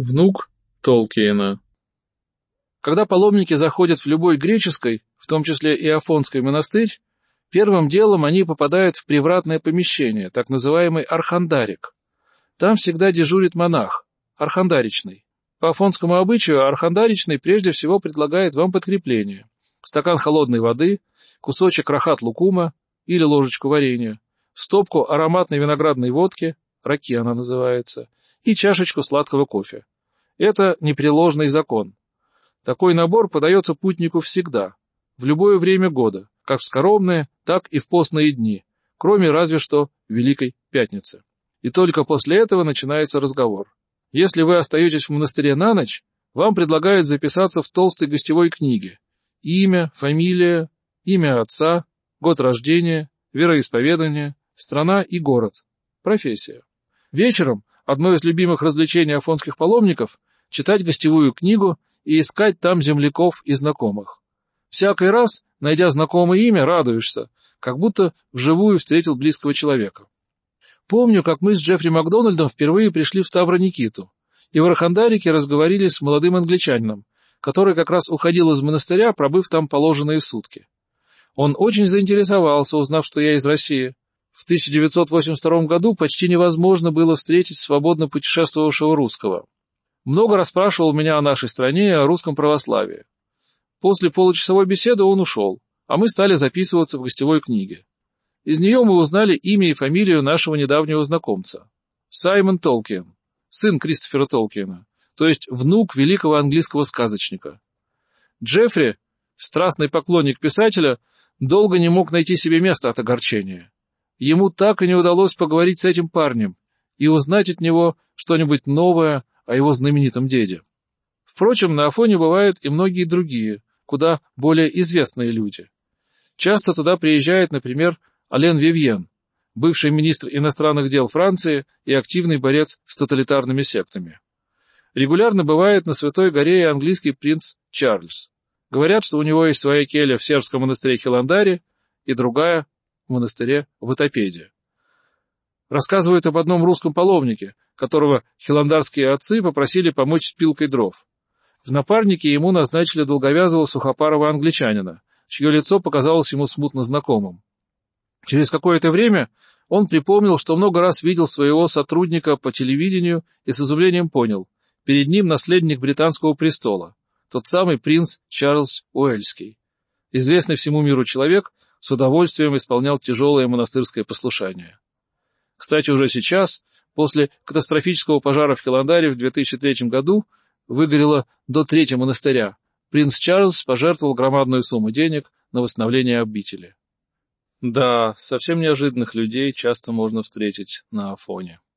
Внук Толкиена. Когда паломники заходят в любой греческий, в том числе и Афонский монастырь, первым делом они попадают в привратное помещение, так называемый архандарик. Там всегда дежурит монах, архандаричный. По афонскому обычаю архандаричный прежде всего предлагает вам подкрепление: стакан холодной воды, кусочек рахат-лукума или ложечку варенья, стопку ароматной виноградной водки, раки она называется, и чашечку сладкого кофе. Это непреложный закон. Такой набор подается путнику всегда, в любое время года, как в скоромные, так и в постные дни, кроме разве что Великой Пятницы. И только после этого начинается разговор. Если вы остаетесь в монастыре на ночь, вам предлагают записаться в толстой гостевой книге: имя, фамилия, имя отца, год рождения, вероисповедание, страна и город, профессия. Вечером одно из любимых развлечений афонских паломников — читать гостевую книгу и искать там земляков и знакомых. Всякий раз, найдя знакомое имя, радуешься, как будто вживую встретил близкого человека. Помню, как мы с Джеффри Макдональдом впервые пришли в Ставро-Никиту, и в Архандарике разговорились с молодым англичанином, который как раз уходил из монастыря, пробыв там положенные сутки. Он очень заинтересовался, узнав, что я из России. В 1982 году почти невозможно было встретить свободно путешествовавшего русского. Много расспрашивал меня о нашей стране и о русском православии. После получасовой беседы он ушел, а мы стали записываться в гостевой книге. Из нее мы узнали имя и фамилию нашего недавнего знакомца. Саймон Толкиен, сын Кристофера Толкиена, то есть внук великого английского сказочника. Джеффри, страстный поклонник писателя, долго не мог найти себе места от огорчения. Ему так и не удалось поговорить с этим парнем и узнать от него что-нибудь новое о его знаменитом деде. Впрочем, на Афоне бывают и многие другие, куда более известные люди. Часто туда приезжает, например, Ален Вивьен, бывший министр иностранных дел Франции и активный борец с тоталитарными сектами. Регулярно бывает на Святой горе и английский принц Чарльз. Говорят, что у него есть своя келья в сербском монастыре Хиландари и другая в монастыре в Итапеде. Рассказывают об одном русском паломнике, которого хиландарские отцы попросили помочь с пилкой дров. В напарнике ему назначили долговязого сухопарого англичанина, чье лицо показалось ему смутно знакомым. Через какое-то время он припомнил, что много раз видел своего сотрудника по телевидению и с изумлением понял: перед ним наследник британского престола, тот самый принц Чарльз Уэльский. Известный всему миру человек с удовольствием исполнял тяжелое монастырское послушание. Кстати, уже сейчас, после катастрофического пожара в Хиландаре в 2003 году, выгорело до 3 монастыря. Принц Чарльз пожертвовал громадную сумму денег на восстановление обители. Да, совсем неожиданных людей часто можно встретить на Афоне.